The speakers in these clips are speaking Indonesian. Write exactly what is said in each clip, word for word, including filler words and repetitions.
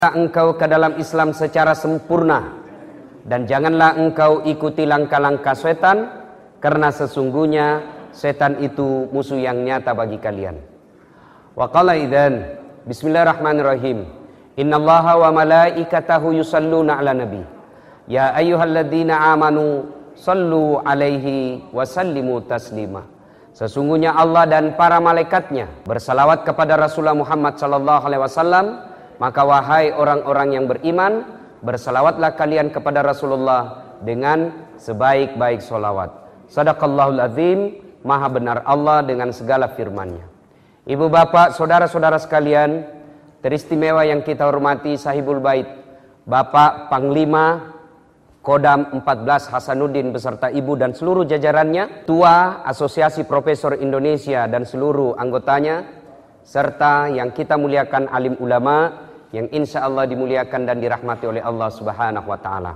engkau ke dalam Islam secara sempurna, dan janganlah engkau ikuti langkah-langkah setan, karena sesungguhnya setan itu musuh yang nyata bagi kalian. Wa qala idzan bismillahirrahmanirrahim, innallaha wa malaikatahu yusalluna ala nabi ya ayyuhalladzina amanu sallu alaihi wa sallimu taslima. Sesungguhnya Allah dan para malaikatnya bersalawat kepada Rasulullah Muhammad sallallahu alaihi wasallam. Maka wahai orang-orang yang beriman, bersalawatlah kalian kepada Rasulullah dengan sebaik-baik solawat. Sadaqallahul azim, maha benar Allah dengan segala firman-Nya. Ibu bapak, saudara-saudara sekalian, teristimewa yang kita hormati Sahibul Bait, Bapak Panglima Kodam empat belas Hasanuddin beserta ibu dan seluruh jajarannya, Tua Asosiasi Profesor Indonesia dan seluruh anggotanya, serta yang kita muliakan alim ulama yang insya Allah dimuliakan dan dirahmati oleh Allah Subhanahu wa Ta'ala.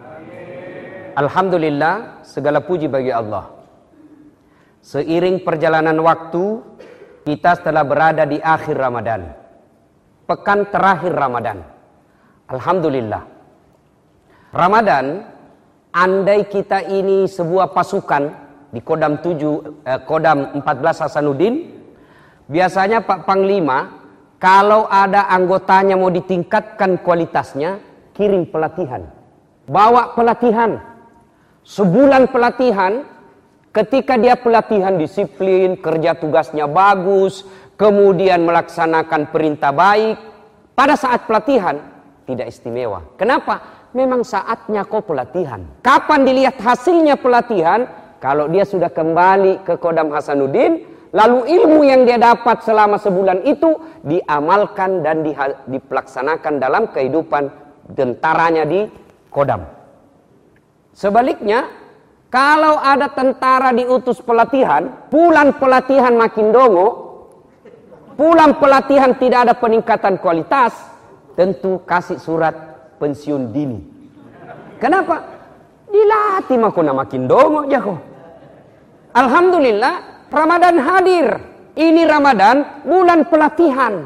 Alhamdulillah, segala puji bagi Allah. Seiring perjalanan waktu, kita telah berada di akhir Ramadan, pekan terakhir Ramadan. Alhamdulillah. Ramadan, andai kita ini sebuah pasukan di Kodam tujuh, eh, Kodam empat belas Hasanuddin, biasanya Pak Panglima kalau ada anggotanya mau ditingkatkan kualitasnya, kirim pelatihan. Bawa pelatihan. Sebulan pelatihan, ketika dia pelatihan disiplin, kerja tugasnya bagus, kemudian melaksanakan perintah baik, pada saat pelatihan tidak istimewa. Kenapa? Memang saatnya kau pelatihan. Kapan dilihat hasilnya pelatihan? Kalau dia sudah kembali ke Kodam Hasanuddin, lalu ilmu yang dia dapat selama sebulan itu diamalkan dan di, dipelaksanakan dalam kehidupan tentaranya di Kodam. Sebaliknya, kalau ada tentara diutus pelatihan, pulang pelatihan makin dongo, pulang pelatihan tidak ada peningkatan kualitas, tentu kasih surat pensiun dini. Kenapa? Dilatih makuna makin dongo jago. Alhamdulillah, Ramadan hadir. Ini Ramadan, bulan pelatihan.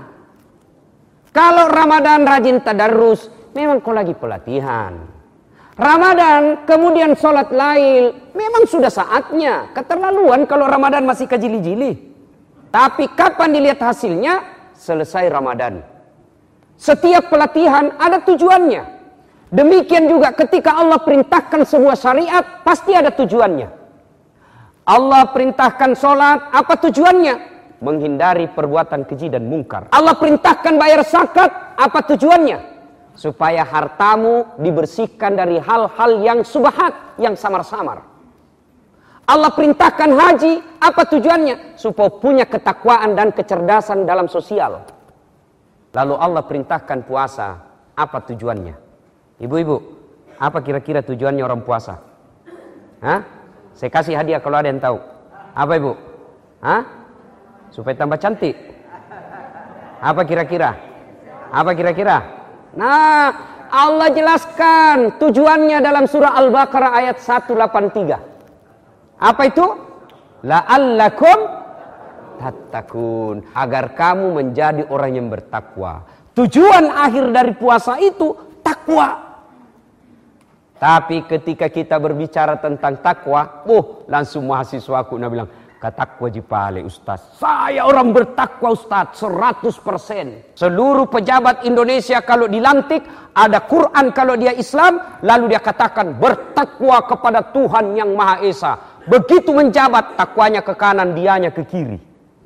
Kalau Ramadan rajin tadarrus, memang kau lagi pelatihan. Ramadan, kemudian sholat lail, memang sudah saatnya. Keterlaluan kalau Ramadan masih kejili-jili. Tapi kapan dilihat hasilnya? Selesai Ramadan. Setiap pelatihan ada tujuannya. Demikian juga ketika Allah perintahkan sebuah syariat, pasti ada tujuannya. Allah perintahkan sholat, apa tujuannya? Menghindari perbuatan keji dan mungkar. Allah perintahkan bayar zakat, apa tujuannya? Supaya hartamu dibersihkan dari hal-hal yang subhat, yang samar-samar. Allah perintahkan haji, apa tujuannya? Supaya punya ketakwaan dan kecerdasan dalam sosial. Lalu Allah perintahkan puasa, apa tujuannya? Ibu-ibu, apa kira-kira tujuannya orang puasa? Hah? Saya kasih hadiah kalau ada yang tahu. Apa ibu? Hah? Supaya tambah cantik. Apa kira-kira? Apa kira-kira? Nah, Allah jelaskan tujuannya dalam surah Al-Baqarah ayat seratus delapan puluh tiga. Apa itu? La'allakum tattaqun. Agar kamu menjadi orang yang bertakwa. Tujuan akhir dari puasa itu takwa. Tapi ketika kita berbicara tentang takwa, oh langsung mahasiswaku nak bilang, katakwa jipale Ustaz. Saya orang bertakwa Ustaz, seratus persen. Seluruh pejabat Indonesia kalau dilantik, ada Quran kalau dia Islam, lalu dia katakan bertakwa kepada Tuhan yang Maha Esa. Begitu menjabat, takwanya ke kanan, dianya ke kiri.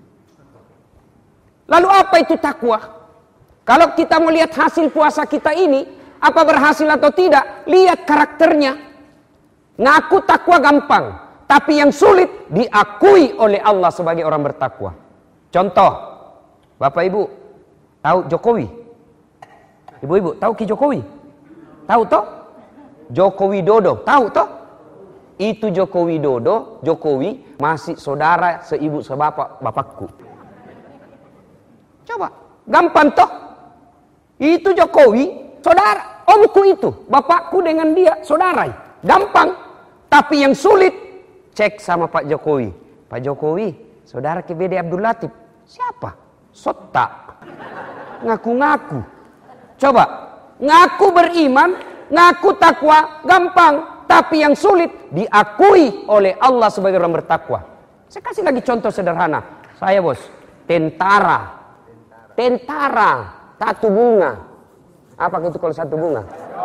Lalu apa itu takwa? Kalau kita melihat hasil puasa kita ini, apa berhasil atau tidak? Lihat karakternya. Ngaku takwa gampang, tapi yang sulit diakui oleh Allah sebagai orang bertakwa. Contoh, Bapak Ibu tahu Jokowi? Ibu-ibu tahu Ki Jokowi? Tahu toh? Joko Widodo, tahu toh? Itu Joko Widodo, Jokowi masih saudara seibu sebapak bapakku. Coba, gampang toh? Itu Jokowi saudara, omku itu, bapakku dengan dia, saudara. Gampang. Tapi yang sulit, cek sama Pak Jokowi. Pak Jokowi, saudara ke B D Abdul Latif. Siapa? Sotak. Ngaku-ngaku. Coba, ngaku beriman, ngaku takwa, gampang. Tapi yang sulit diakui oleh Allah sebagai orang bertakwa. Saya kasih lagi contoh sederhana. Saya bos, tentara. Tentara, satu bunga. Apa itu kalau satu bunga?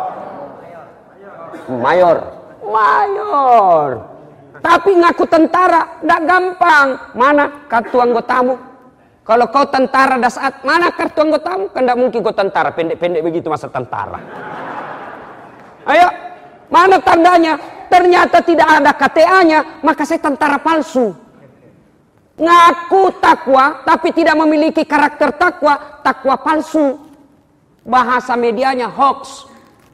Mayor. Mayor. Tapi ngaku tentara, tidak gampang. Mana kartu anggotamu? Kalau kau tentara dasar, mana kartu anggotamu? Kan tidak mungkin kau tentara, pendek-pendek begitu masa tentara. Ayo, mana tandanya? Ternyata tidak ada K T A-nya, maka saya tentara palsu. Ngaku takwa, tapi tidak memiliki karakter takwa, takwa palsu. Bahasa medianya hoax.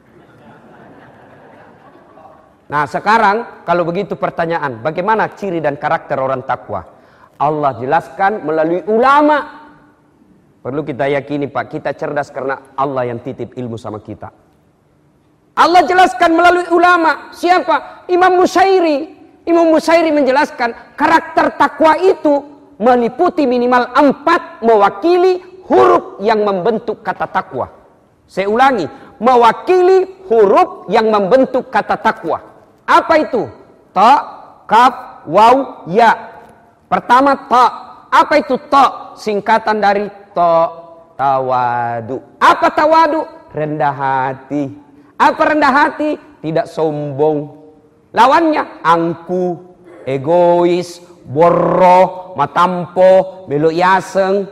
Nah sekarang, kalau begitu pertanyaan, bagaimana ciri dan karakter orang takwa? Allah jelaskan melalui ulama. Perlu kita yakini Pak, kita cerdas karena Allah yang titip ilmu sama kita. Allah jelaskan melalui ulama. Siapa? Imam Musyairi. Imam Musyairi menjelaskan karakter takwa itu meliputi minimal empat mewakili huruf yang membentuk kata takwa. Saya ulangi, mewakili huruf yang membentuk kata takwa. Apa itu? Ta, kaf, waw, ya. Pertama ta. Apa itu ta? Singkatan dari ta, tawadu. Apa tawadu? Rendah hati. Apa rendah hati? Tidak sombong. Lawannya angku, egois, borro, matampo, belok yaseng.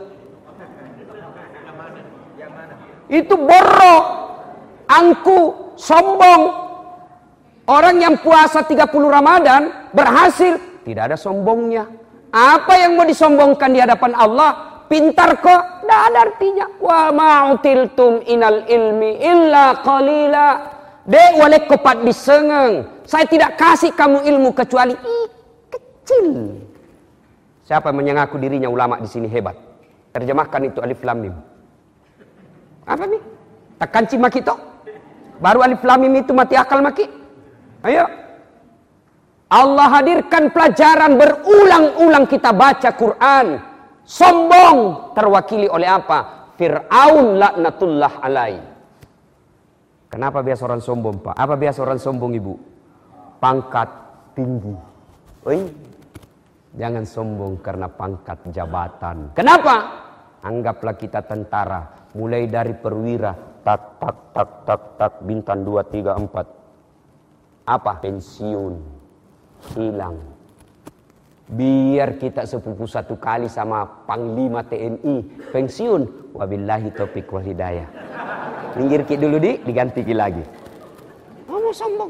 Itu borro, angku, sombong. Orang yang puasa tiga puluh Ramadan berhasil, tidak ada sombongnya. Apa yang mau disombongkan di hadapan Allah? Pintar kok? Tidak ada artinya. Wa ma'utiltum inal ilmi illa qalila. Dek walek kopat disengeng. Saya tidak kasih kamu ilmu kecuali ih, kecil. Siapa yang mengaku dirinya ulama di sini hebat? Terjemahkan itu alif lam mim. Apa nih? Tekan cimaki toh? Baru alif lam mim itu mati akal maki. Ayo. Allah hadirkan pelajaran berulang-ulang kita baca Quran. Sombong terwakili oleh apa? Fir'aun laknatullah alaih. Kenapa biasa orang sombong Pak? Apa biasa orang sombong Ibu? Pangkat tinggi. Oi, jangan sombong karena pangkat jabatan. Kenapa? Anggaplah kita tentara. Mulai dari perwira. Tak, tak, tak, tak, tak. Bintang dua, tiga, empat. Apa? Pensiun. Hilang. Biar kita sepupu satu kali sama Panglima T N I pensiun. Wabillahi taufiq wal hidayah. Minggir ki dulu di, diganti ki lagi. Oh, mau sombong.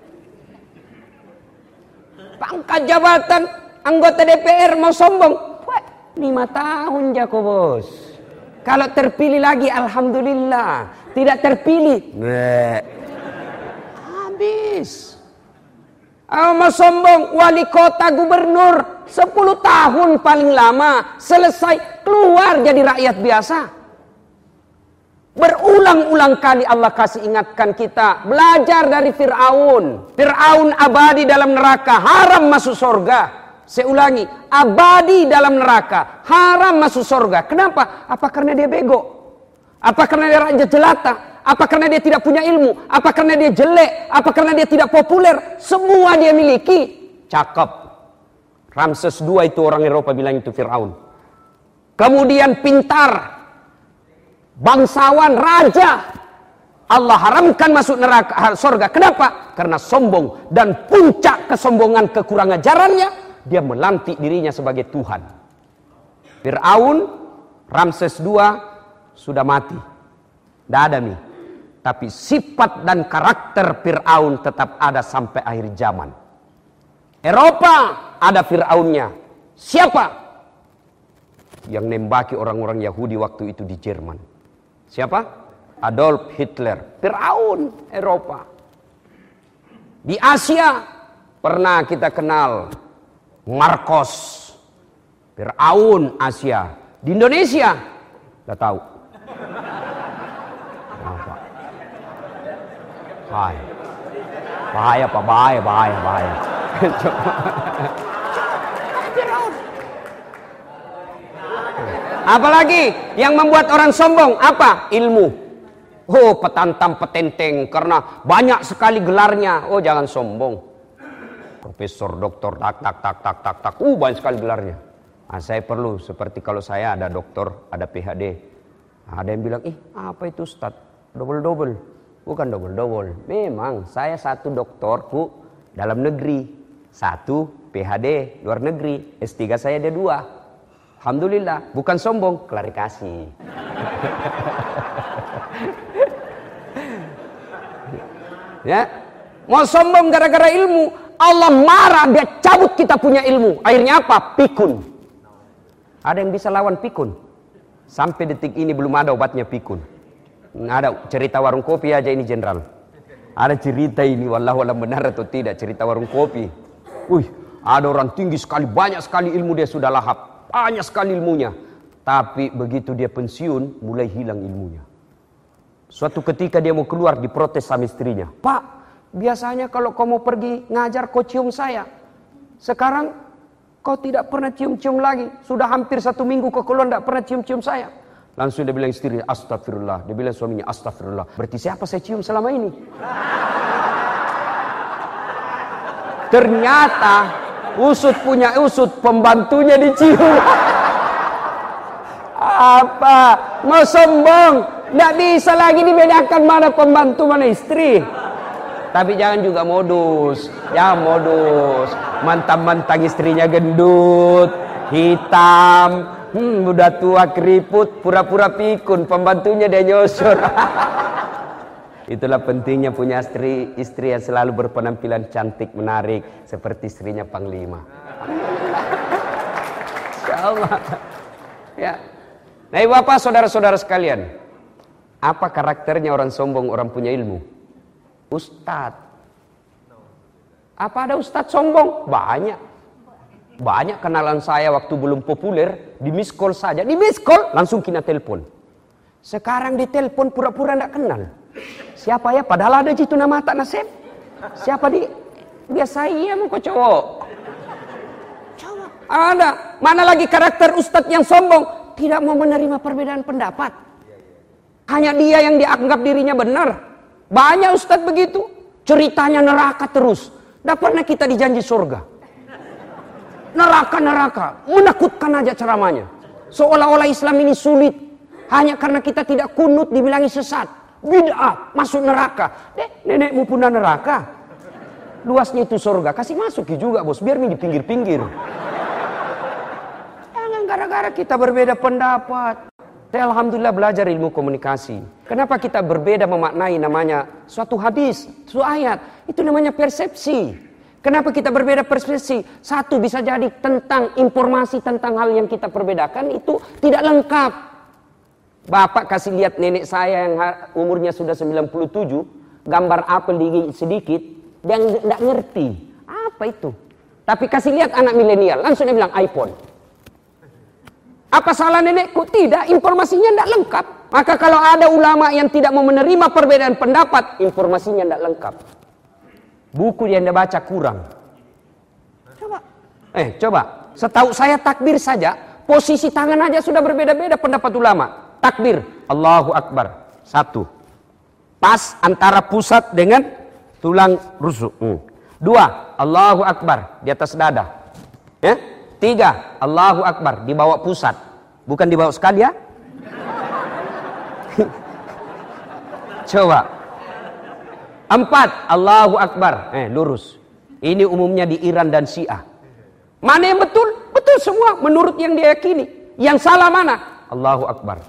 Pangkat jabatan anggota D P R mau sombong. Wah, lima tahun jako bos. Kalau terpilih lagi alhamdulillah. Tidak terpilih. Nek. Habis. Oh, mau sombong, wali kota, gubernur, sepuluh tahun paling lama, selesai, keluar jadi rakyat biasa. Berulang-ulang kali Allah kasih ingatkan kita, belajar dari Fir'aun. Fir'aun abadi dalam neraka, haram masuk surga. Saya ulangi, abadi dalam neraka, haram masuk surga. Kenapa? Apa karena dia bego? Apa karena dia raja jelata? Apa karena dia tidak punya ilmu? Apa karena dia jelek? Apa karena dia tidak populer? Semua dia miliki. Cakep. Ramses kedua itu orang Eropa bilang itu Fir'aun. Kemudian pintar. Bangsawan, raja. Allah haramkan masuk neraka surga. Kenapa? Karena sombong. Dan puncak kesombongan kekurangan ajarannya, dia melantik dirinya sebagai Tuhan. Fir'aun, Ramses kedua sudah mati. Tidak ada nih. Tapi sifat dan karakter Fir'aun tetap ada sampai akhir zaman. Eropa ada Fir'aunnya. Siapa? Yang nembaki orang-orang Yahudi waktu itu di Jerman. Siapa? Adolf Hitler. Fir'aun Eropa. Di Asia pernah kita kenal Marcos. Fir'aun Asia. Di Indonesia udah tahu. Bahaya. Bahaya Pak, bahaya, bahaya, bahaya. Apalagi yang membuat orang sombong? Apa? Ilmu. Oh, petantam petenteng karena banyak sekali gelarnya. Oh, jangan sombong. Profesor, doktor, tak tak tak tak tak tak. Uh, banyak sekali gelarnya. Nah, saya perlu seperti kalau saya ada doktor, ada P H D. Nah, ada yang bilang, ih apa itu Ustaz? Double-double. Bukan double-double. Memang saya satu doktorku dalam negeri. Satu P H D luar negeri. S tiga saya ada dua. Alhamdulillah. Bukan sombong, klarifikasi. Ya, mau sombong gara-gara ilmu, Allah marah, dia cabut kita punya ilmu. Akhirnya apa? Pikun. Ada yang bisa lawan pikun? Sampai detik ini belum ada obatnya pikun. Ada cerita warung kopi aja ini Jenderal. Ada cerita ini, wallahu alam benar atau tidak, cerita warung kopi. Wih, ada orang tinggi sekali, banyak sekali ilmu dia sudah lahap, banyak sekali ilmunya. Tapi begitu dia pensiun, mulai hilang ilmunya. Suatu ketika dia mau keluar, diprotes sama istrinya. Pak, biasanya kalau kau mau pergi ngajar kau cium saya. Sekarang kau tidak pernah cium-cium lagi. Sudah hampir satu minggu kau keluar tidak pernah cium-cium saya. Langsung dia bilang istrinya, astagfirullah. Dia bilang suaminya, astagfirullah. Berarti siapa saya cium selama ini? Ternyata usut punya usut, pembantunya dicium. Apa? Mau sombong? Tidak bisa lagi dibedakan mana pembantu mana istri. Tapi jangan juga modus. Jangan modus. Mantang-mantang istrinya gendut, hitam, hmm, udah tua keriput, pura-pura pikun, pembantunya dia nyosor. Itulah pentingnya punya istri, istri yang selalu berpenampilan cantik, menarik, seperti istrinya Panglima. Insyaallah. Ya. Nah, Bapak, saudara-saudara sekalian, apa karakternya orang sombong, orang punya ilmu? Ustadz. Apa ada ustadz sombong? Banyak. Banyak kenalan saya waktu belum populer, di miss call saja. Di miss call, langsung kena telepon. Sekarang di telepon pura-pura tidak kenal. Siapa ya? Padahal ada jitu nama tak nasib. Siapa di? Biasa iya mau kok cowok. Coba. Ada. Mana lagi karakter ustadz yang sombong? Tidak mau menerima perbedaan pendapat. Hanya dia yang dianggap dirinya benar. Banyak ustadz begitu. Ceritanya neraka terus. Tidak pernah kita dijanji surga. Neraka-neraka. Menakutkan aja ceramahnya. Seolah-olah Islam ini sulit. Hanya karena kita tidak kunut dibilangi sesat. Bid'ah. Masuk neraka. Deh, nenekmu pun neraka. Luasnya itu surga. Kasih masuk juga bos. Biar ini di pinggir-pinggir. Jangan gara-gara kita berbeda pendapat. Saya alhamdulillah belajar ilmu komunikasi. Kenapa kita berbeda memaknai namanya suatu hadis, suatu ayat? Itu namanya persepsi. Kenapa kita berbeda persepsi? Satu bisa jadi tentang informasi tentang hal yang kita perbedakan itu tidak lengkap. Bapak kasih lihat nenek saya yang umurnya sudah sembilan puluh tujuh, gambar apel digigit sedikit, dia tidak ngerti. Apa itu? Tapi kasih lihat anak milenial, langsung dia bilang iPhone. Apa salah nenekku? Tidak, informasinya tidak lengkap. Maka kalau ada ulama yang tidak mau menerima perbedaan pendapat, informasinya tidak lengkap. Buku yang dia baca kurang. Coba. Eh, coba. Setahu saya takbir saja, posisi tangan aja sudah berbeda-beda pendapat ulama. Takbir, Allahu Akbar. Satu. Pas antara pusat dengan tulang rusuk. Hmm. Dua, Allahu Akbar di atas dada. Ya? Tiga, Allahu Akbar di bawah pusat. Bukan di bawah sekali ya. Coba. Empat, Allahu Akbar. Eh, lurus. Ini umumnya di Iran dan Syiah. Mana yang betul? Betul semua menurut yang dia yakini. Yang salah mana? Allahu Akbar.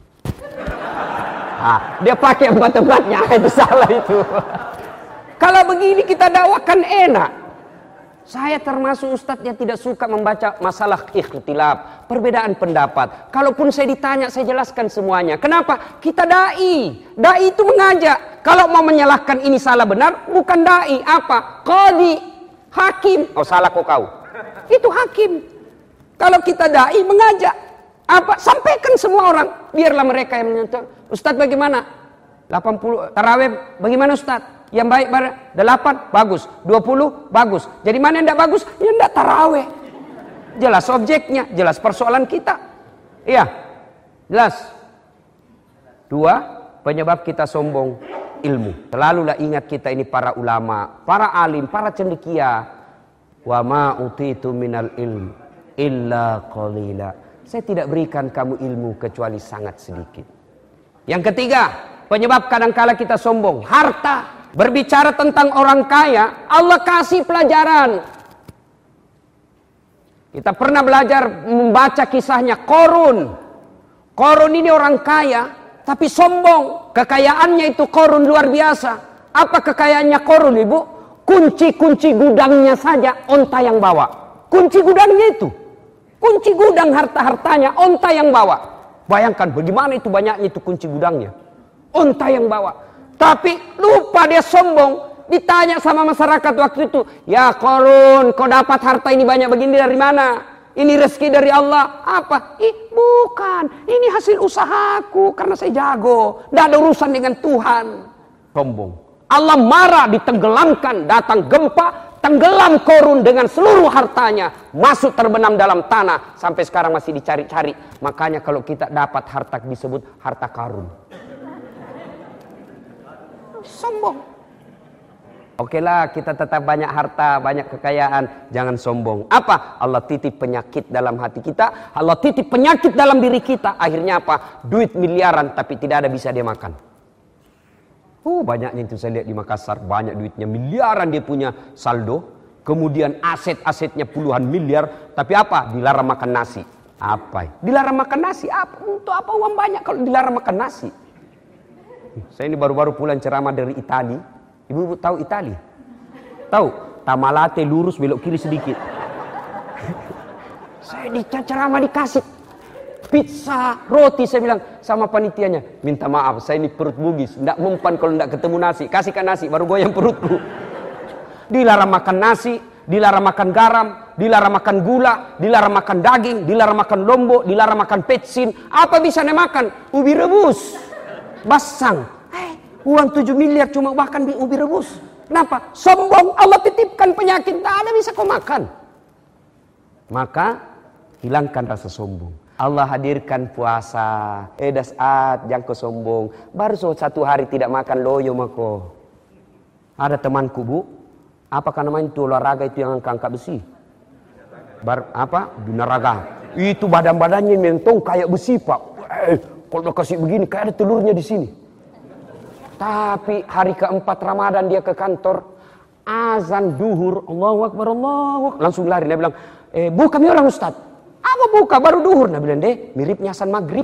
Ah, dia pakai empat-empatnya. Itu salah itu. Kalau begini kita dakwakan enak. Saya termasuk ustadz yang tidak suka membaca masalah ikhtilaf, perbedaan pendapat. Kalaupun saya ditanya, saya jelaskan semuanya. Kenapa? Kita dai. Dai itu mengajak. Kalau mau menyalahkan ini salah benar, bukan dai. Apa? Qadhi, hakim. Oh, salah kok kau. Itu hakim. Kalau kita dai mengajak. Apa? Sampaikan semua orang. Biarlah mereka yang menyentuh. Ustadz bagaimana? delapan puluh tarawih bagaimana ustadz? Yang baik pada delapan bagus, dua puluh bagus. Jadi mana yang tidak bagus? Yang tidak taraweh. Jelas objeknya, jelas persoalan kita. Iya, jelas. Dua, penyebab kita sombong ilmu. Selalulah ingat kita ini para ulama, para alim, para cendekia. Wa ma utitu minal ilm illa qalila. Saya tidak berikan kamu ilmu kecuali sangat sedikit. Yang ketiga, penyebab kadangkala kita sombong, harta. Berbicara tentang orang kaya, Allah kasih pelajaran. Kita pernah belajar membaca kisahnya Qorun. Qorun ini orang kaya, tapi sombong. Kekayaannya itu Qorun luar biasa. Apa kekayaannya Qorun, Ibu? Kunci-kunci gudangnya saja onta yang bawa. Kunci gudangnya itu. Kunci gudang harta-hartanya onta yang bawa. Bayangkan bagaimana itu banyaknya itu kunci gudangnya. Onta yang bawa. Tapi lupa dia sombong. Ditanya sama masyarakat waktu itu, ya Qorun, kau dapat harta ini banyak begini dari mana? Ini rezeki dari Allah. Apa? Ih, bukan. Ini hasil usahaku karena saya jago. Tidak ada urusan dengan Tuhan. Sombong. Allah marah, ditenggelamkan, datang gempa, tenggelam Qorun dengan seluruh hartanya, masuk terbenam dalam tanah, sampai sekarang masih dicari-cari. Makanya kalau kita dapat harta disebut harta karun. Sombong. Oke lah, kita tetap banyak harta, banyak kekayaan, jangan sombong. Apa? Allah titip penyakit dalam hati kita, Allah titip penyakit dalam diri kita. Akhirnya apa? Duit miliaran tapi tidak ada bisa dia makan. Oh, banyaknya itu saya lihat di Makassar, banyak duitnya, miliaran dia punya saldo. Kemudian aset-asetnya puluhan miliar, tapi apa? Dilarang makan nasi. Apa? Dilarang makan nasi. Apa? Untuk apa uang banyak kalau dilarang makan nasi? Saya ini baru-baru pulang ceramah dari Italia. Ibu-ibu tahu Italia? Tahu? Tamalate lurus belok kiri sedikit. Saya diceramah dikasih pizza, roti. Saya bilang sama panitianya, minta maaf saya ini perut bugis, tidak mempan kalau tidak ketemu nasi. Kasihkan nasi baru goyang perutku. Dilarang makan nasi, dilarang makan garam, dilarang makan gula, dilarang makan daging, dilarang makan lombok, dilarang makan petsin. Apa bisa dia makan? Ubi rebus, basang. Uang tujuh miliar cuma makan di ubi rebus. Kenapa? Sombong. Allah titipkan penyakit, tak ada bisa kau makan. Maka hilangkan rasa sombong. Allah hadirkan puasa. Eh dasat, jangan kau sombong. Baru satu hari tidak makan loyo mako. Ada temanku bu, apakah namanya itu olahraga itu yang angkat besi? Bar, apa? Binaraga. Itu badan-badannya mentong kayak besi pak. Eh, kalau kasih begini kayak ada telurnya di sini. Tapi hari keempat Ramadan dia ke kantor, azan duhur, Allahu Akbar, Allahu Akbar. Langsung lari, dia bilang, eh bu kami orang Ustaz. Apa buka baru duhur? Dia bilang, deh miripnya azan maghrib.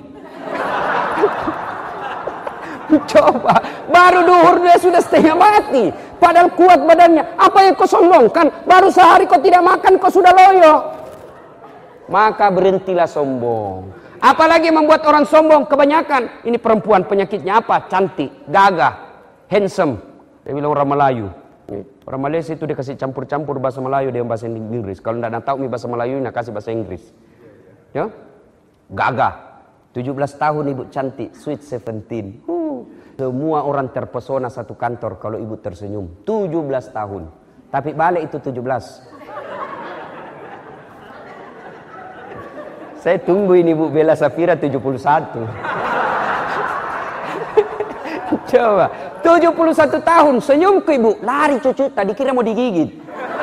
Coba, baru duhur dia sudah setengah mati. Padahal kuat badannya. Apa yang kau sombongkan? Baru sehari kau tidak makan, kau sudah loyo. Maka berhentilah sombong. Apalagi membuat orang sombong kebanyakan. Ini perempuan penyakitnya apa? Cantik, gagah, handsome. Dia bilang orang Melayu. Orang Malaysia itu dia kasih campur-campur bahasa Melayu dengan bahasa Inggris. Kalau tidak tahu bahasa Melayu, nak kasih bahasa Inggris. Ya, gagah. tujuh belas tahun ibu cantik, sweet seventeen. Uh. Semua orang terpesona satu kantor kalau ibu tersenyum. tujuh belas tahun. Tapi balik itu tujuh belas. Saya tunggu ini Bu Bella Safira tujuh puluh satu. Coba, tujuh puluh satu tahun, senyum ke ibu, lari cucu, tadi kira mau digigit.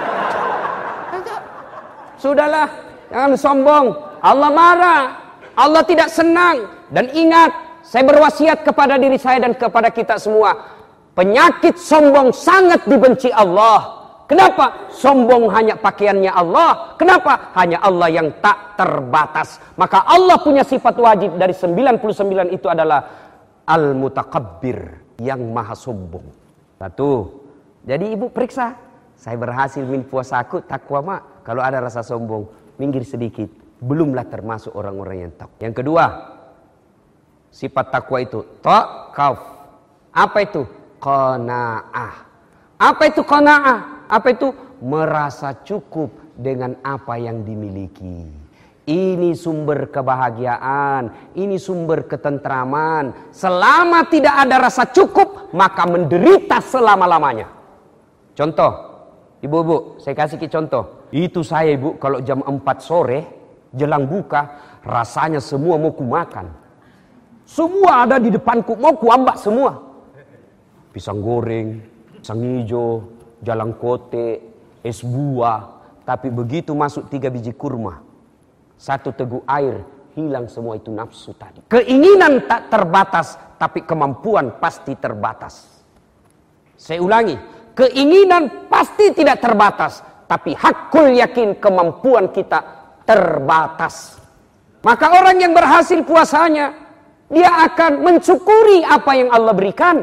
Sudahlah, jangan sombong. Allah marah, Allah tidak senang. Dan ingat, saya berwasiat kepada diri saya dan kepada kita semua. Penyakit sombong sangat dibenci Allah. Kenapa? Sombong hanya pakaiannya Allah. Kenapa? Hanya Allah yang tak terbatas. Maka Allah punya sifat wajib dari sembilan puluh sembilan itu adalah Al-Mutakabbir, yang maha sombong. Satu. Jadi ibu periksa, saya berhasil min puasaku, takwa mak. Kalau ada rasa sombong, minggir sedikit. Belumlah termasuk orang-orang yang takwa. Yang kedua, sifat takwa itu ta'kaf. Apa itu? Qanaah. Apa itu qanaah? Apa itu? Merasa cukup dengan apa yang dimiliki. Ini sumber kebahagiaan, ini sumber ketentraman. Selama tidak ada rasa cukup, maka menderita selama-lamanya. Contoh, ibu-ibu, saya kasih ke contoh. Itu saya ibu, kalau jam empat sore, jelang buka, rasanya semua mau ku makan. Semua ada di depanku, mau kuambak semua. Pisang goreng, pisang hijau, jalang kote, es buah. Tapi begitu masuk tiga biji kurma, satu teguk air, hilang semua itu nafsu tadi. Keinginan tak terbatas, tapi kemampuan pasti terbatas. Saya ulangi, keinginan pasti tidak terbatas, tapi hakul yakin kemampuan kita terbatas. Maka orang yang berhasil puasanya, dia akan mensyukuri apa yang Allah berikan.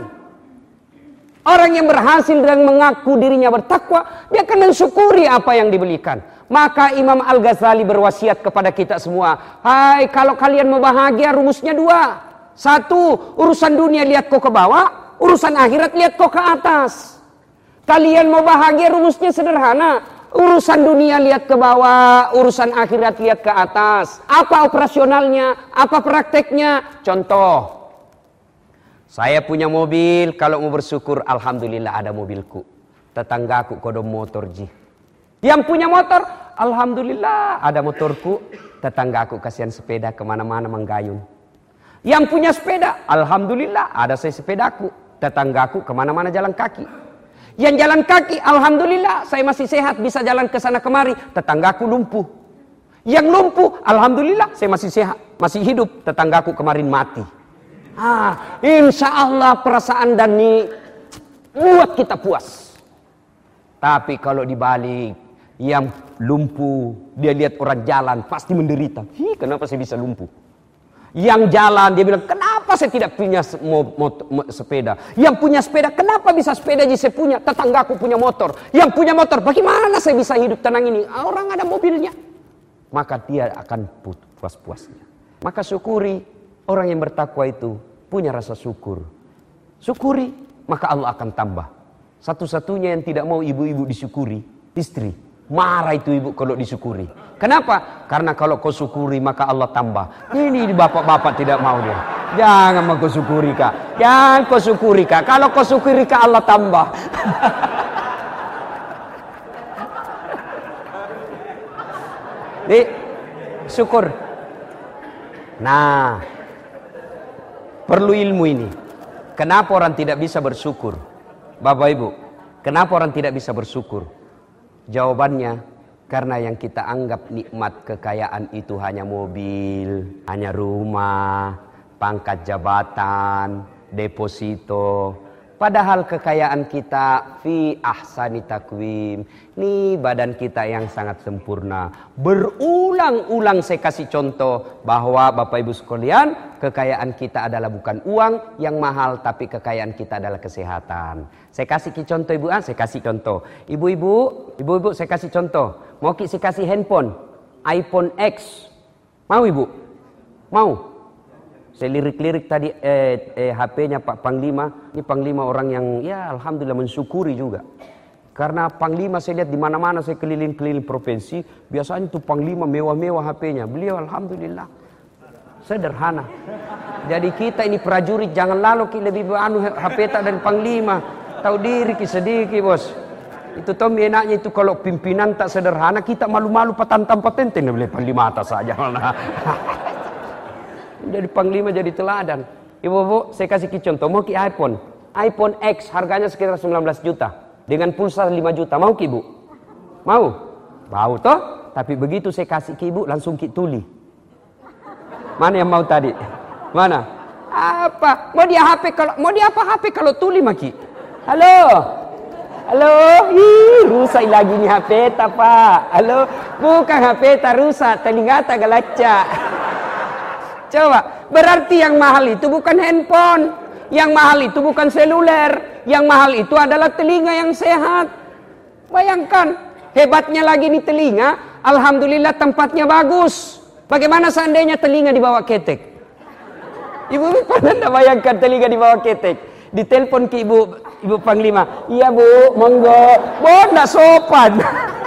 Orang yang berhasil dan mengaku dirinya bertakwa, dia akan mensyukuri apa yang diberikan. Maka Imam Al-Ghazali berwasiat kepada kita semua, hai, kalau kalian mau bahagia rumusnya dua. Satu, urusan dunia lihat kau ke bawah, urusan akhirat lihat kau ke atas. Kalian mau bahagia rumusnya sederhana, urusan dunia lihat ke bawah, urusan akhirat lihat ke atas. Apa operasionalnya? Apa prakteknya? Contoh, saya punya mobil, kalau mau bersyukur, alhamdulillah ada mobilku. Tetanggaku kodom motor ji. Yang punya motor, alhamdulillah ada motorku. Tetanggaku kasihan sepeda kemana-mana menggayun. Yang punya sepeda, alhamdulillah ada saya sepedaku. Tetanggaku kemana-mana jalan kaki. Yang jalan kaki, alhamdulillah saya masih sehat, bisa jalan ke sana kemari. Tetanggaku lumpuh. Yang lumpuh, alhamdulillah saya masih sehat, masih hidup. Tetanggaku kemarin mati. Ah, insya Allah perasaan dan ini buat kita puas. Tapi kalau dibalik, yang lumpuh, dia lihat orang jalan pasti menderita. Hi, kenapa saya bisa lumpuh? Yang jalan dia bilang, kenapa saya tidak punya sepeda? Yang punya sepeda, kenapa bisa sepeda aja saya punya? Tetanggaku punya motor. Yang punya motor, bagaimana saya bisa hidup tenang ini? Orang ada mobilnya. Maka dia akan puas-puasnya. Maka syukuri, orang yang bertakwa itu punya rasa syukur. Syukuri, maka Allah akan tambah. Satu-satunya yang tidak mau ibu-ibu disyukuri, istri. Marah itu ibu kalau disyukuri. Kenapa? Karena kalau kau syukuri maka Allah tambah. Ini bapak-bapak tidak mau dia. Jangan mau kau syukuri kak. Jangan kau syukuri kak. Kalau kau syukuri kak Allah tambah. Jadi syukur. Nah, perlu ilmu ini. Kenapa orang tidak bisa bersyukur? Bapak Ibu, kenapa orang tidak bisa bersyukur? Jawabannya, karena yang kita anggap nikmat kekayaan itu hanya mobil, hanya rumah, pangkat jabatan, deposito. Padahal kekayaan kita fi ahsani takwim. Ini badan kita yang sangat sempurna. Berulang-ulang saya kasih contoh bahwa Bapak Ibu sekalian, kekayaan kita adalah bukan uang yang mahal, tapi kekayaan kita adalah kesehatan. Saya kasih contoh ibu, ah, saya kasih contoh. Ibu-ibu, ibu-ibu saya kasih contoh. Mau saya kasih handphone, iPhone X. Mau ibu? Mau? Saya lirik-lirik tadi eh, eh, H P-nya Pak Panglima. Ini Panglima orang yang ya alhamdulillah mensyukuri juga. Karena Panglima saya lihat di mana-mana saya keliling-keliling provinsi, biasanya tuh Panglima mewah-mewah H P-nya. Beliau alhamdulillah sederhana. Jadi kita ini prajurit jangan lalu kita lebih anu H P tak dari Panglima. Tahu diri kita sedikit bos. Itu toh enaknya itu kalau pimpinan tak sederhana kita malu-malu patantam-patenten boleh Panglima atas saja. Jadi Panglima jadi teladan. Ibu-ibu saya kasih contoh, mau ki iPhone iPhone X harganya sekitar sembilan belas juta dengan pulsa lima juta, mau ki ibu? Mau? Mau toh? Tapi begitu saya kasih ki ibu langsung ki tuli. Mana yang mau tadi? Mana? Apa? Mau dia H P kalau mau dia apa H P kalau tuli maki? Halo? Halo? Ih, rusak lagi nih H P ta Pak. Halo? Bukan H P ta rusak, telinga ta galaca. Coba, berarti yang mahal itu bukan handphone, yang mahal itu bukan seluler, yang mahal itu adalah telinga yang sehat. Bayangkan, hebatnya lagi nih telinga, alhamdulillah tempatnya bagus. Bagaimana seandainya telinga dibawa ketek? Ibu pernah tidak bayangkan telinga dibawa ketek? Ditelepon ke ibu, ibu Panglima, iya bu, monggo, bu, nggak sopan.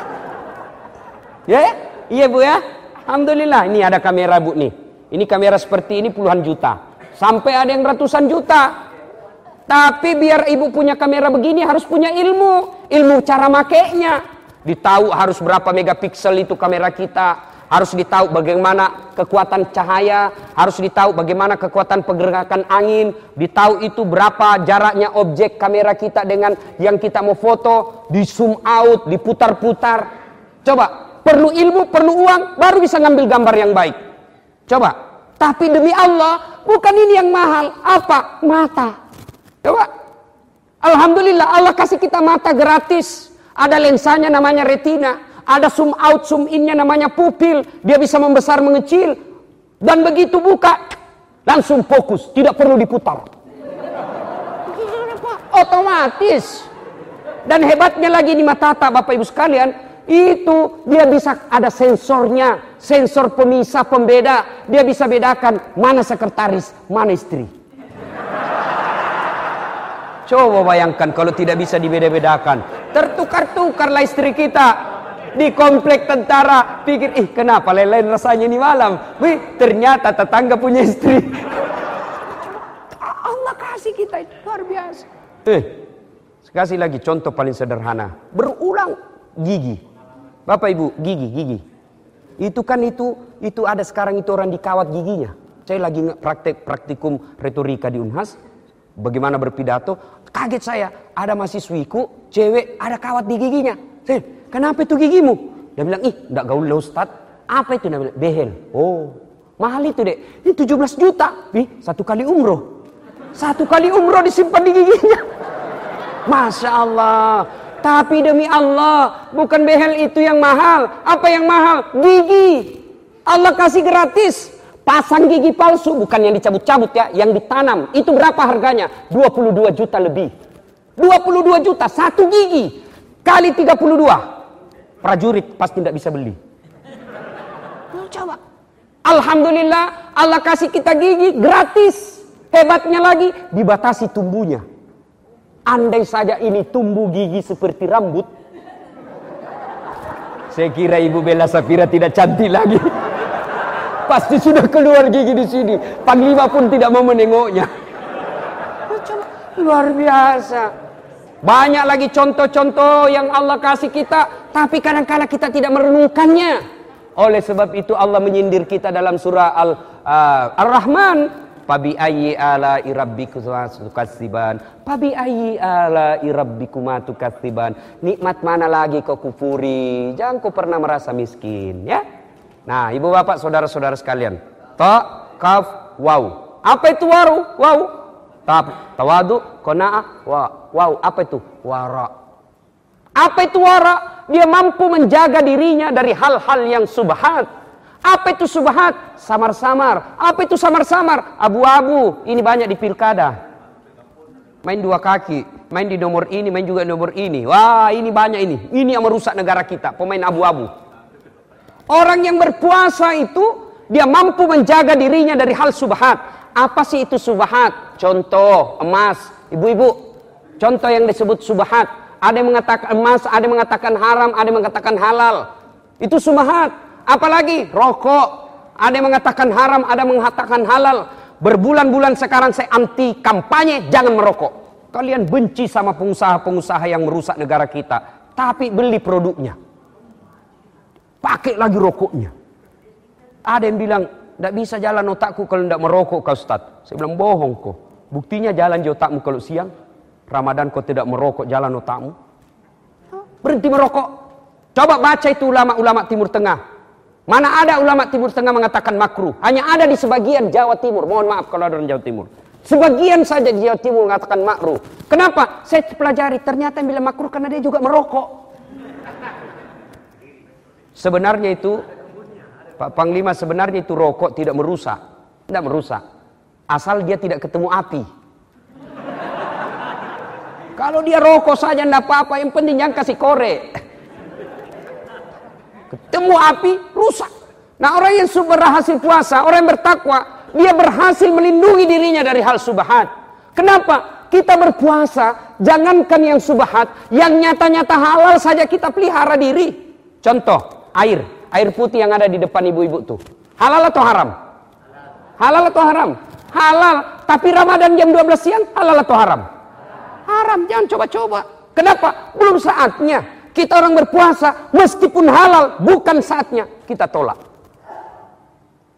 Ya, iya bu ya, alhamdulillah, ini ada kamera bu nih. Ini kamera seperti ini puluhan juta. Sampai ada yang ratusan juta. Tapi biar ibu punya kamera begini harus punya ilmu. Ilmu cara makainya. Ditahu harus berapa megapiksel itu kamera kita. harus ditahu bagaimana kekuatan cahaya, harus ditahu bagaimana kekuatan pergerakan angin, ditahu itu berapa jaraknya objek kamera kita dengan yang kita mau foto, di zoom out, diputar-putar. Coba, perlu ilmu, perlu uang, baru bisa ngambil gambar yang baik. Coba, tapi demi Allah, bukan ini yang mahal. Apa? Mata. Coba, alhamdulillah Allah kasih kita mata gratis. Ada lensanya namanya retina. Ada zoom out, zoom innya namanya pupil. Dia bisa membesar, mengecil. Dan begitu buka, langsung fokus. Tidak perlu diputar. Otomatis. Dan hebatnya lagi di mata Bapak Ibu sekalian, itu dia bisa ada sensornya. Sensor pemisah, pembeda. Dia bisa bedakan mana sekretaris, mana istri. Coba bayangkan kalau tidak bisa dibeda-bedakan. Tertukar-tukarlah istri kita. Di komplek tentara, pikir, ih kenapa lain-lain rasanya ini malam. Wih, ternyata tetangga punya istri. Allah kasih kita itu luar biasa. Eh, kasih lagi contoh paling sederhana. Berulang gigi. Bapak Ibu, gigi, gigi. Itu kan itu, itu ada sekarang itu orang dikawat giginya. Saya lagi praktek praktikum retorika di Unhas. Bagaimana berpidato, kaget saya. Ada mahasiswiku, cewek, ada kawat di giginya. Saya, kenapa itu gigimu? Dia bilang, ih, enggak gaul lah Ustaz. Apa itu? Dia bilang, behel. Oh, mahal itu dek. Ini tujuh belas juta. Ih, satu kali umroh. Satu kali umroh disimpan di giginya. Masya Allah. Tapi demi Allah, bukan behel itu yang mahal. Apa yang mahal? Gigi. Allah kasih gratis. Pasang gigi palsu, bukan yang dicabut-cabut ya, yang ditanam. Itu berapa harganya? dua puluh dua juta lebih. dua puluh dua juta, satu gigi. Kali tiga puluh dua. Prajurit pasti tidak bisa beli. Coba. Alhamdulillah Allah kasih kita gigi gratis. Hebatnya lagi dibatasi tumbuhnya. Andai saja ini tumbuh gigi seperti rambut, saya kira Ibu Bella Safira tidak cantik lagi. Pasti sudah keluar gigi di sini. Panglima pun tidak mau menengoknya. Coba. Luar biasa. Banyak lagi contoh-contoh yang Allah kasih kita, tapi kadang-kadang kita tidak merenungkannya. Oleh sebab itu Allah menyindir kita dalam surah Al, uh, Ar-Rahman. Fabi ayyi ala'i rabbikuma tukadziban. Fabi ayyi ala'i rabbikuma tukadziban. Nikmat mana lagi kau kufuri? Jangan kau pernah merasa miskin, ya. Nah, Ibu Bapak, saudara-saudara sekalian. Ta, kaf, waw. Apa itu waru? Waw. Ta, tawadu, qanaah, wa. Wow, apa itu? Wara. Apa itu wara? Dia mampu menjaga dirinya dari hal-hal yang subhat. Apa itu subhat? Samar-samar. Apa itu samar-samar? Abu-abu. Ini banyak di pilkada. Main dua kaki. Main di nomor ini, main juga di nomor ini. Wah, ini banyak ini. Ini yang merusak negara kita. Pemain abu-abu. Orang yang berpuasa itu, dia mampu menjaga dirinya dari hal subhat. Apa sih itu subhat? Contoh, emas. Ibu-ibu. Contoh yang disebut subhat. Ada yang mengatakan emas, ada yang mengatakan haram, ada yang mengatakan halal. Itu subhat. Apalagi rokok. Ada yang mengatakan haram, ada yang mengatakan halal. Berbulan-bulan sekarang saya anti kampanye, jangan merokok. Kalian benci sama pengusaha-pengusaha yang merusak negara kita. Tapi beli produknya. Pakai lagi rokoknya. Ada yang bilang, tidak bisa jalan otakku kalau tidak merokok kau Ustaz. Saya bilang, bohong kau. Buktinya jalan di otakmu kalau siang. Ramadan kau tidak merokok, jalan otakmu. Berhenti merokok. Coba baca itu ulama-ulama Timur Tengah. Mana ada ulama Timur Tengah mengatakan makruh. Hanya ada di sebagian Jawa Timur. Mohon maaf kalau ada orang Jawa Timur. Sebagian saja di Jawa Timur mengatakan makruh. Kenapa? Saya pelajari. Ternyata yang bilang makruh karena dia juga merokok. Sebenarnya itu, Pak Panglima, sebenarnya itu rokok tidak merusak. Tidak merusak. Asal dia tidak ketemu api. Kalau dia rokok saja tidak apa-apa, yang penting jangan kasih korek. Ketemu api, rusak. Nah, orang yang berhasil puasa, orang yang bertakwa, dia berhasil melindungi dirinya dari hal subhat. Kenapa? Kita berpuasa, jangankan yang subhat, yang nyata-nyata halal saja kita pelihara diri. Contoh, air. Air putih yang ada di depan ibu-ibu tuh. Halal atau haram? Halal atau haram? Halal. Tapi Ramadan jam dua belas siang, halal atau haram? Haram, jangan coba-coba. Kenapa? Belum saatnya. Kita orang berpuasa, meskipun halal, bukan saatnya. Kita tolak.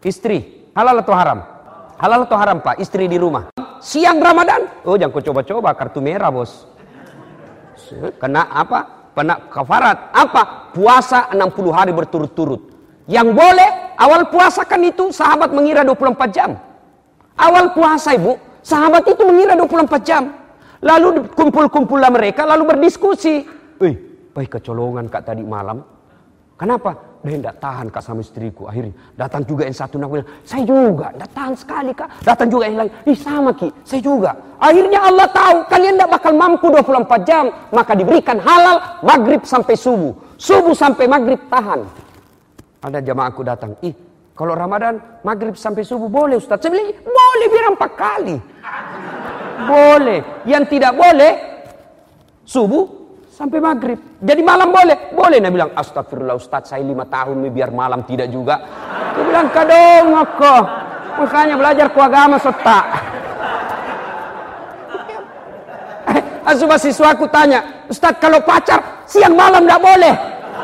Istri, halal atau haram? Halal atau haram Pak, istri di rumah? Siang Ramadan, oh jangan kau coba-coba, kartu merah bos. Kena apa? Kena kafarat. Apa? Puasa enam puluh hari berturut-turut. Yang boleh, awal puasa kan itu sahabat mengira dua puluh empat jam. Awal puasa ibu, sahabat itu mengira dua puluh empat jam. Lalu kumpul-kumpullah mereka, lalu berdiskusi. Eh, baik kecolongan kak tadi malam. Kenapa? Dia tidak tahan kak sama istriku. Akhirnya datang juga yang satu nak bilang, saya juga tidak tahan sekali kak. Datang juga yang lain, ih sama ki, saya juga. Akhirnya Allah tahu kalian tidak bakal mampu dua puluh empat jam. Maka diberikan halal maghrib sampai subuh. Subuh sampai maghrib tahan. Ada jamaahku datang, ih kalau Ramadan maghrib sampai subuh boleh Ustaz. Saya bilang, boleh biar empat kali. Boleh. Yang tidak boleh subuh sampai maghrib. Jadi malam boleh? Boleh. Nah bilang, astagfirullah Ustaz, saya lima tahun nih biar malam tidak juga. Dia bilang, kadong aku. Makanya belajar ku agama setak. Asu mahasiswaku tanya, Ustaz kalau pacar siang malam tidak boleh?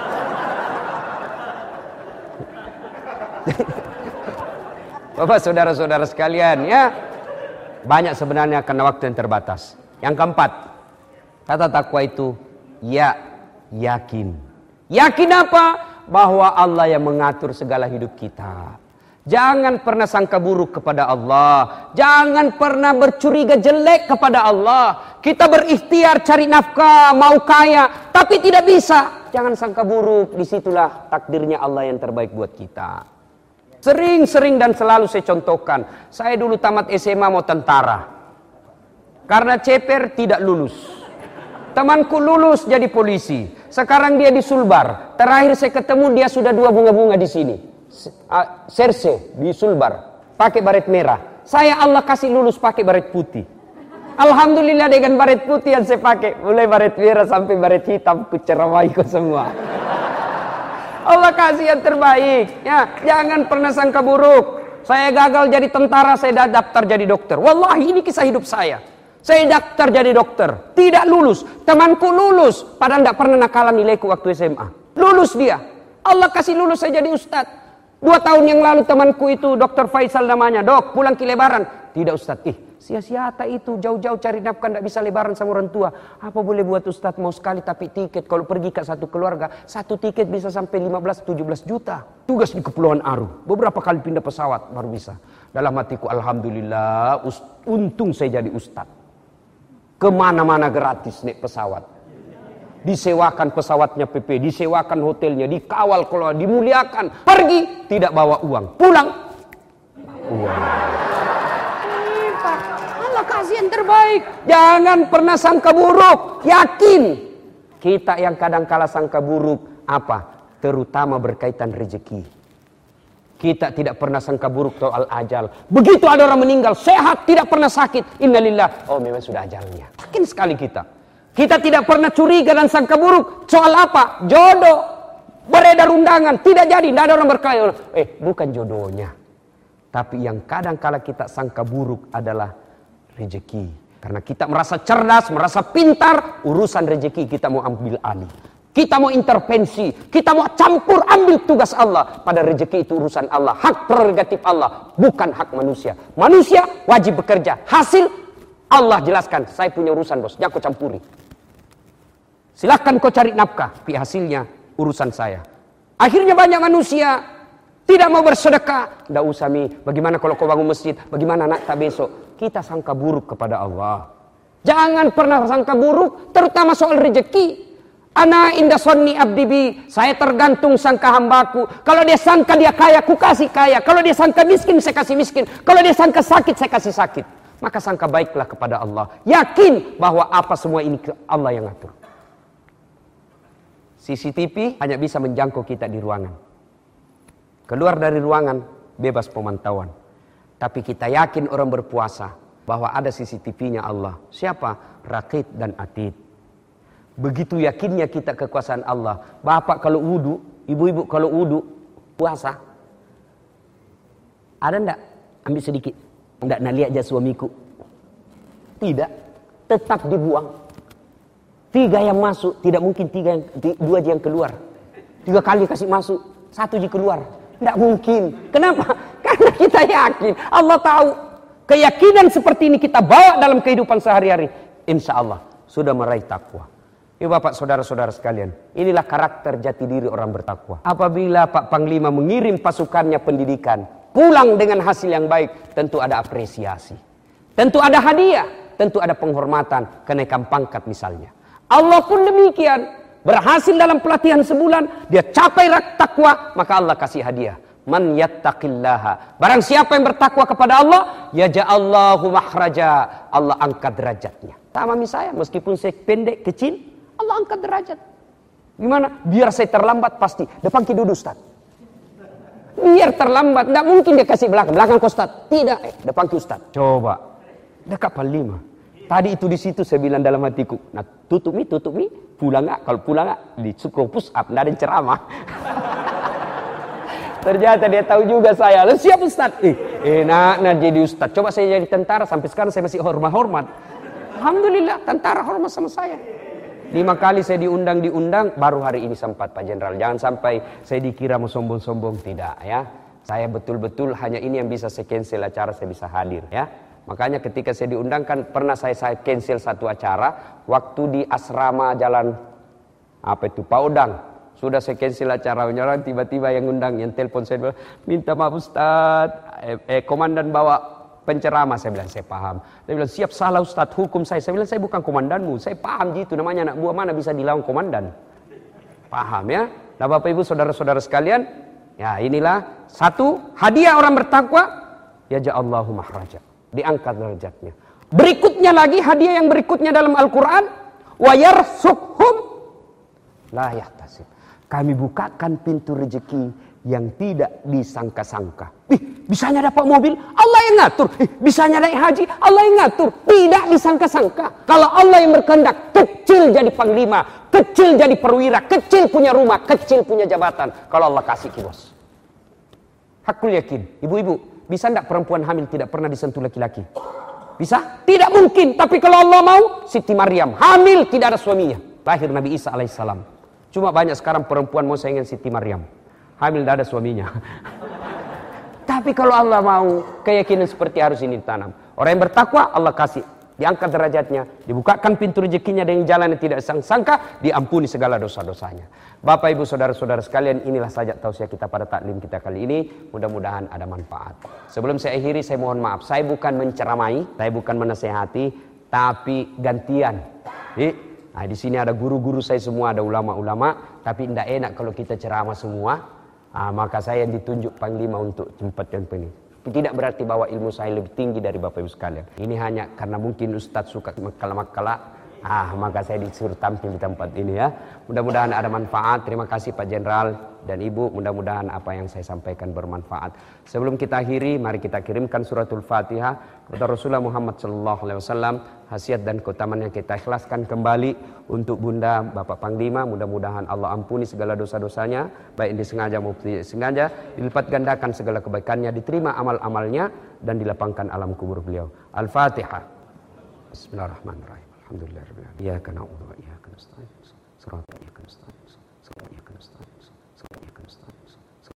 Bapak saudara-saudara sekalian ya, banyak sebenarnya karena waktu yang terbatas. Yang keempat, kata takwa itu ya yakin. Yakin apa? Bahwa Allah yang mengatur segala hidup kita. Jangan pernah sangka buruk kepada Allah. Jangan pernah bercuriga jelek kepada Allah. Kita berikhtiar cari nafkah, mau kaya, tapi tidak bisa. Jangan sangka buruk, disitulah takdirnya Allah yang terbaik buat kita. Sering-sering dan selalu saya contohkan. Saya dulu tamat S M A mau tentara. Karena ceper tidak lulus. Temanku lulus jadi polisi. Sekarang dia di Sulbar. Terakhir saya ketemu dia sudah dua bunga-bunga di sini. Serse di Sulbar. Pakai baret merah. Saya Allah kasih lulus pakai baret putih. Alhamdulillah dengan baret putih yang saya pakai. Mulai baret merah sampai baret hitam. Kuceramai kau semua. Allah kasih yang terbaik. Ya, jangan pernah sangka buruk. Saya gagal jadi tentara, saya daftar jadi dokter. Wallahi ini kisah hidup saya. Saya daftar jadi dokter, tidak lulus. Temanku lulus, padahal tidak pernah nakalan nilaiku waktu S M A. Lulus dia. Allah kasih lulus saya jadi ustad. Dua tahun yang lalu temanku itu dokter Faisal namanya. Dok, pulang ke Lebaran. Tidak ustad. Ih, sia-sia itu jauh-jauh cari nafkah tidak bisa Lebaran sama orang tua. Apa boleh buat ustad mau sekali tapi tiket. Kalau pergi ke satu keluarga, satu tiket bisa sampai lima belas tujuh belas juta. Tugas di Kepulauan Aru. Beberapa kali pindah pesawat baru bisa. Dalam hatiku alhamdulillah, untung saya jadi ustad. Kemana-mana gratis naik pesawat. Disewakan pesawatnya P P, disewakan hotelnya, dikawal keluar, dimuliakan. Pergi, tidak bawa uang. Pulang, uang. Allah kasih yang terbaik. Jangan pernah sangka buruk. Yakin. Kita yang kadang kala sangka buruk, apa? Terutama berkaitan rezeki. Kita tidak pernah sangka buruk soal ajal. Begitu ada orang meninggal, sehat, tidak pernah sakit. Innalillah. Oh memang sudah ajalnya. Yakin sekali kita. Kita tidak pernah curiga dan sangka buruk. Soal apa? Jodoh. Beredar undangan. Tidak jadi. Tidak ada orang berkaya. Eh, bukan jodohnya. Tapi yang kadang kala kita sangka buruk adalah rezeki. Karena kita merasa cerdas, merasa pintar. Urusan rezeki kita mau ambil alih. Kita mau intervensi. Kita mau campur ambil tugas Allah. Pada rezeki itu urusan Allah. Hak prerogatif Allah. Bukan hak manusia. Manusia wajib bekerja. Hasil Allah jelaskan. Saya punya urusan bos. Jangan kau campuri. Silahkan kau cari nafkah. Tapi hasilnya urusan saya. Akhirnya banyak manusia tidak mau bersedekah. Tidak usah mi. Bagaimana kalau kau bangun masjid? Bagaimana anak tak besok? Kita sangka buruk kepada Allah. Jangan pernah sangka buruk. Terutama soal rezeki. Ana inda sonni abdi bi. Saya tergantung sangka hambaku. Kalau dia sangka dia kaya, ku kasih kaya. Kalau dia sangka miskin, saya kasih miskin. Kalau dia sangka sakit, saya kasih sakit. Maka sangka baiklah kepada Allah. Yakin bahwa apa semua ini Allah yang atur. C C T V hanya bisa menjangkau kita di ruangan. Keluar dari ruangan, bebas pemantauan. Tapi kita yakin orang berpuasa bahwa ada C C T V-nya Allah. Siapa? Raqib dan Atid. Begitu yakinnya kita kekuasaan Allah. Bapak kalau wudu, ibu-ibu kalau wudu, puasa. Ada enggak? Ambil sedikit. Enggak nak lihat aja suamiku. Tidak. Tetap dibuang. Tiga yang masuk, tidak mungkin tiga yang, dua aja yang keluar. Tiga kali kasih masuk, satu aja keluar. Tidak mungkin. Kenapa? Kan kita yakin. Allah tahu. Keyakinan seperti ini kita bawa dalam kehidupan sehari-hari. Insya Allah sudah meraih takwa. Ya Bapak, saudara-saudara sekalian, inilah karakter jati diri orang bertakwa. Apabila Pak Panglima mengirim pasukannya pendidikan, pulang dengan hasil yang baik, tentu ada apresiasi. Tentu ada hadiah, tentu ada penghormatan, kenaikan pangkat misalnya. Allah pun demikian. Berhasil dalam pelatihan sebulan, dia capai takwa, maka Allah kasih hadiah. Man yattaqillaha, barang siapa yang bertakwa kepada Allah, yaj'allahu makhraja, Allah angkat derajatnya. Sama saya, meskipun saya pendek kecil, Allah angkat derajat. Gimana? Biar saya terlambat pasti depan ki duduk Ustaz. Biar terlambat, tidak mungkin dia kasih belakang, belakang ke Ustaz. Tidak, eh, depan ki Ustaz. Coba, dekat Panglima. Tadi itu di situ saya bilang dalam hatiku, nah tutup mi, tutup mi, pulang nggak? Kalau pulang nggak, disuruh push up, nggak ada ceramah. Ternyata dia tahu juga saya. Lalu siap Ustaz. Eh, enak jadi Ustaz. Coba saya jadi tentara, sampai sekarang saya masih hormat-hormat. Alhamdulillah, tentara hormat sama saya. Lima kali saya diundang-diundang, baru hari ini sempat Pak Jenderal. Jangan sampai saya dikira mau sombong-sombong, tidak ya. Saya betul-betul hanya ini yang bisa saya cancel acara, saya bisa hadir ya. Makanya ketika saya diundang kan pernah saya, saya cancel satu acara waktu di asrama jalan apa itu Paudang. Sudah saya cancel acara, orang tiba-tiba yang undang, yang telepon saya bilang, minta maaf Ustaz, eh, eh, komandan bawa penceramah. Saya bilang, saya paham. Dia bilang, siap salah Ustaz, hukum saya. Saya bilang, saya bukan komandanmu, saya paham gitu, namanya anak buah mana bisa dilawan komandan. Paham ya? Nah Bapak Ibu saudara-saudara sekalian, ya inilah satu, hadiah orang bertakwa, yaj'allahu makhraja, diangkat derajatnya. Berikutnya lagi, hadiah yang berikutnya dalam Al-Quran, wa yarzuqhum la yahtasib. Kami bukakan pintu rezeki yang tidak disangka-sangka. Ih, bisanya dapat mobil, Allah yang ngatur. Ih, bisanya naik haji, Allah yang ngatur. Tidak disangka-sangka. Kalau Allah yang berkehendak, kecil jadi panglima, kecil jadi perwira, kecil punya rumah, kecil punya jabatan. Kalau Allah kasih ki bos. Hakul yakin. Ibu-ibu, bisa enggak perempuan hamil tidak pernah disentuh laki-laki? Bisa? Tidak mungkin. Tapi kalau Allah mau, Siti Maryam hamil tidak ada suaminya. Lahir Nabi Isa alaihissalam. Cuma banyak sekarang perempuan mau saingan Siti Maryam. Hamil tidak ada suaminya. Tapi kalau Allah mau, keyakinan seperti harus ini ditanam. Orang yang bertakwa, Allah kasih. Diangkat derajatnya. Dibukakan pintu rezekinya dengan jalan yang tidak sangka. Diampuni segala dosa-dosanya. Bapak, Ibu, Saudara-saudara sekalian, inilah saja tausiah kita pada taklim kita kali ini. Mudah-mudahan ada manfaat. Sebelum saya akhiri, saya mohon maaf. Saya bukan menceramai, saya bukan menasehati, tapi gantian. Jadi, nah, di sini ada guru-guru saya semua, ada ulama-ulama, tapi tidak enak kalau kita ceramah semua. Nah, maka saya yang ditunjuk Panglima untuk tempatkan ini. Tidak berarti bahwa ilmu saya lebih tinggi dari Bapak Ibu sekalian. Ini hanya karena mungkin Ustadz suka makala-makala. Ah, maka saya disuruh tampil di tempat ini ya. Mudah-mudahan ada manfaat. Terima kasih Pak Jenderal dan Ibu. Mudah-mudahan apa yang saya sampaikan bermanfaat. Sebelum kita akhiri, mari kita kirimkan suratul Fatihah kepada Rasulullah Muhammad Sallallahu Alaihi Wasallam. Hasiat dan keutamaan yang kita ikhlaskan kembali untuk Bunda Bapak Panglima. Mudah-mudahan Allah ampuni segala dosa-dosanya, baik disengaja maupun tidak sengaja. Dilipat gandakan segala kebaikannya, diterima amal-amalnya dan dilapangkan alam kubur beliau. Al-Fatihah. Bismillahirrahmanirrahim. Alhamdulillahirabbil alamin. Iyyaka na'budu wa iyyaka nasta'in. Shiratal ladzina an'amta 'alaihim ghairil maghdubi 'alaihim waladdallin.